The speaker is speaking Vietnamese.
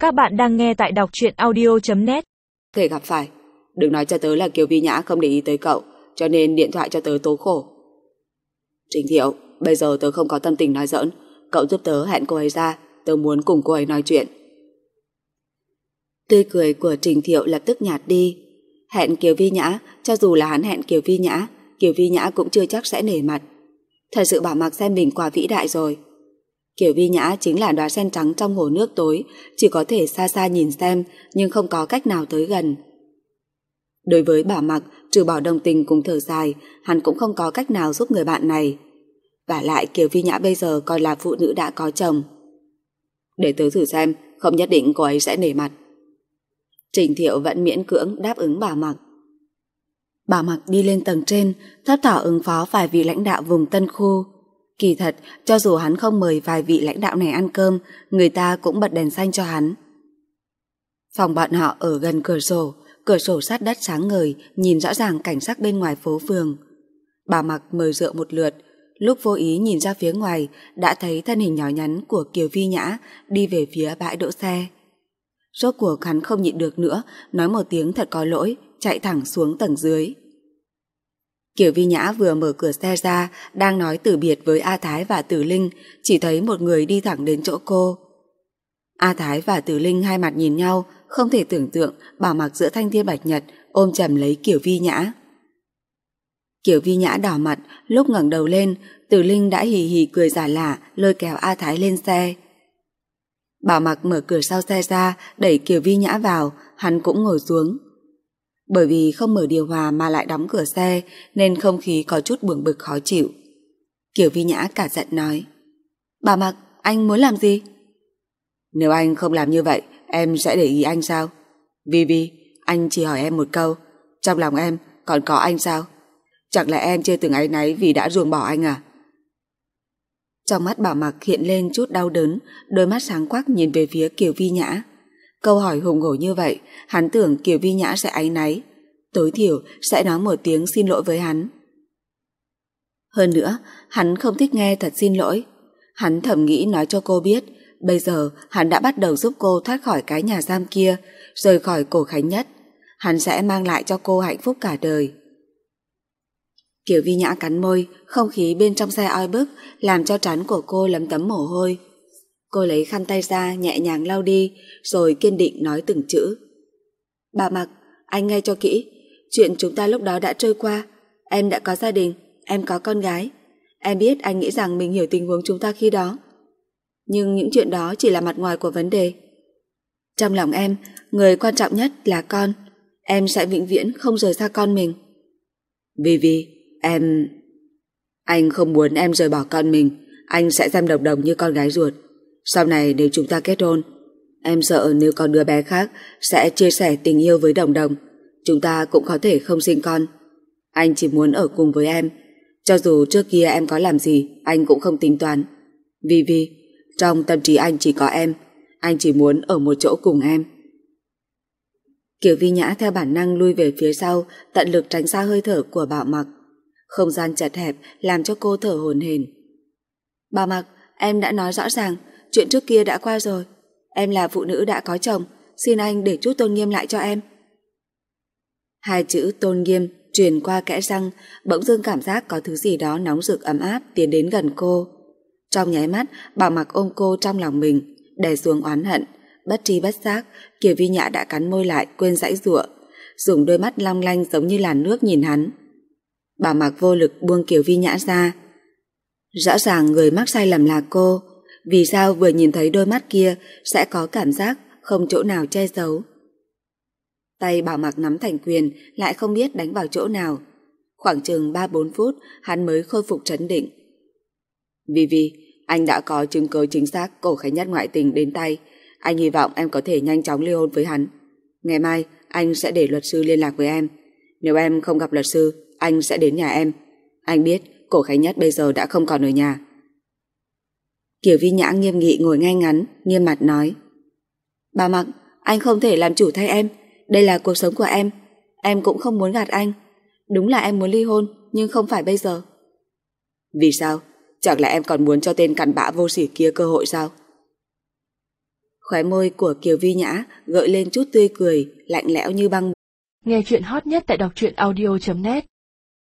Các bạn đang nghe tại đọc truyện audio.net. Thể gặp phải. Đừng nói cho tớ là Kiều Vi Nhã không để ý tới cậu, cho nên điện thoại cho tớ tố khổ. Trình Thiệu, bây giờ tớ không có tâm tình nói giỡn. Cậu giúp tớ hẹn cô ấy ra, tớ muốn cùng cô ấy nói chuyện. Tươi cười của Trình Thiệu lập tức nhạt đi. Hẹn Kiều Vi Nhã, cho dù là hắn hẹn Kiều Vi Nhã cũng chưa chắc sẽ nể mặt. Thật sự Bảo Mặc xem mình quá vĩ đại rồi. Kiều Vi Nhã chính là đóa sen trắng trong hồ nước tối, chỉ có thể xa xa nhìn xem, nhưng không có cách nào tới gần. Đối với Bảo Mặc, trừ bỏ đồng tình cùng thở dài, hắn cũng không có cách nào giúp người bạn này. Vả lại Kiều Vi Nhã bây giờ còn là phụ nữ đã có chồng. Để tớ thử xem, không nhất định cô ấy sẽ nể mặt. Trình Thiệu vẫn miễn cưỡng đáp ứng Bảo Mặc. Bảo Mặc đi lên tầng trên, thấp thỏm ứng phó vài vị lãnh đạo vùng Tân Khu. Kỳ thật, cho dù hắn không mời vài vị lãnh đạo này ăn cơm, người ta cũng bật đèn xanh cho hắn. Phòng bọn họ ở gần cửa sổ sát đất sáng ngời, nhìn rõ ràng cảnh sắc bên ngoài phố phường. Bảo Mặc mời rượu một lượt, lúc vô ý nhìn ra phía ngoài, đã thấy thân hình nhỏ nhắn của Kiều Vi Nhã đi về phía bãi đỗ xe. Rốt cuộc hắn không nhịn được nữa, nói một tiếng thật có lỗi, chạy thẳng xuống tầng dưới. Kiều Vi Nhã vừa mở cửa xe ra, đang nói từ biệt với A Thái và Tử Linh, chỉ thấy một người đi thẳng đến chỗ cô. A Thái và Tử Linh hai mặt nhìn nhau, không thể tưởng tượng Bảo Mặc giữa thanh thiên bạch nhật ôm chầm lấy Kiều Vi Nhã. Kiều Vi Nhã đỏ mặt, lúc ngẩng đầu lên, Tử Linh đã hì hì cười giả lả, lôi kéo A Thái lên xe. Bảo Mặc mở cửa sau xe ra, đẩy Kiều Vi Nhã vào, hắn cũng ngồi xuống. Bởi vì không mở điều hòa mà lại đóng cửa xe, nên không khí có chút buồn bực khó chịu. Kiều Vi Nhã cả giận nói: Bảo Mặc, anh muốn làm gì? Nếu anh không làm như vậy, em sẽ để ý anh sao? Vi, anh chỉ hỏi em một câu, trong lòng em còn có anh sao? Chẳng lẽ em chưa từng áy náy vì đã ruồng bỏ anh à? Trong mắt Bảo Mặc hiện lên chút đau đớn, đôi mắt sáng quắc nhìn về phía Kiều Vi Nhã. Câu hỏi hùng hổ như vậy, hắn tưởng Kiều Vi Nhã sẽ áy náy, tối thiểu sẽ nói một tiếng xin lỗi với hắn. Hơn nữa, hắn không thích nghe thật xin lỗi. Hắn thầm nghĩ nói cho cô biết, bây giờ hắn đã bắt đầu giúp cô thoát khỏi cái nhà giam kia, rời khỏi Cổ Khánh Nhất. Hắn sẽ mang lại cho cô hạnh phúc cả đời. Kiều Vi Nhã cắn môi, không khí bên trong xe oi bức làm cho trán của cô lấm tấm mồ hôi. Cô lấy khăn tay ra nhẹ nhàng lau đi, rồi kiên định nói từng chữ. Bảo Mặc, anh nghe cho kỹ, chuyện chúng ta lúc đó đã trôi qua. Em đã có gia đình, em có con gái. Em biết anh nghĩ rằng mình hiểu tình huống chúng ta khi đó. Nhưng những chuyện đó chỉ là mặt ngoài của vấn đề. Trong lòng em, người quan trọng nhất là con. Em sẽ vĩnh viễn không rời xa con mình. Vi, anh không muốn em rời bỏ con mình. Anh sẽ xem Đồng Đồng như con gái ruột. Sau này nếu chúng ta kết hôn, em sợ nếu có đứa bé khác sẽ chia sẻ tình yêu với Đồng Đồng. Chúng ta cũng có thể không sinh con. Anh chỉ muốn ở cùng với em. Cho dù trước kia em có làm gì, anh cũng không tính toán. Vi, trong tâm trí anh chỉ có em. Anh chỉ muốn ở một chỗ cùng em. Kiều Vi Nhã theo bản năng lui về phía sau, tận lực tránh xa hơi thở của Bảo Mặc. Không gian chật hẹp làm cho cô thở hổn hển. Bảo Mặc, em đã nói rõ ràng, chuyện trước kia đã qua rồi. Em là phụ nữ đã có chồng, xin anh để chút tôn nghiêm lại cho em. Hai chữ tôn nghiêm truyền qua kẽ răng, bỗng dưng cảm giác có thứ gì đó nóng rực ấm áp tiến đến gần cô. Trong nháy mắt, Bảo Mặc ôm cô trong lòng mình, đè xuống oán hận. Bất tri bất giác, Kiều Vi Nhã đã cắn môi lại quên giãy giụa, dùng đôi mắt long lanh giống như làn nước nhìn hắn. Bảo Mặc vô lực buông Kiều Vi Nhã ra. Rõ ràng người mắc sai lầm là cô, vì sao vừa nhìn thấy đôi mắt kia sẽ có cảm giác không chỗ nào che giấu. Tay Bảo Mặc nắm thành quyền lại không biết đánh vào chỗ nào. Khoảng chừng 3-4 phút hắn mới khôi phục trấn định. Vi, anh đã có chứng cứ chính xác Cổ Khánh Nhất ngoại tình đến tay. Anh hy vọng em có thể nhanh chóng ly hôn với hắn. Ngày mai anh sẽ để luật sư liên lạc với em. Nếu em không gặp luật sư, anh sẽ đến nhà em. Anh biết Cổ Khánh Nhất bây giờ đã không còn ở nhà. Kiều Vi Nhã nghiêm nghị ngồi ngay ngắn, nghiêm mặt nói: Bảo Mặc, anh không thể làm chủ thay em. Đây là cuộc sống của em. Em cũng không muốn gạt anh. Đúng là em muốn ly hôn, nhưng không phải bây giờ. Vì sao? Chẳng lẽ em còn muốn cho tên cặn bã vô sỉ kia cơ hội sao? Khóe môi của Kiều Vi Nhã gợi lên chút tươi cười, lạnh lẽo như băng. Nghe chuyện hot nhất tại đọc truyện audio.net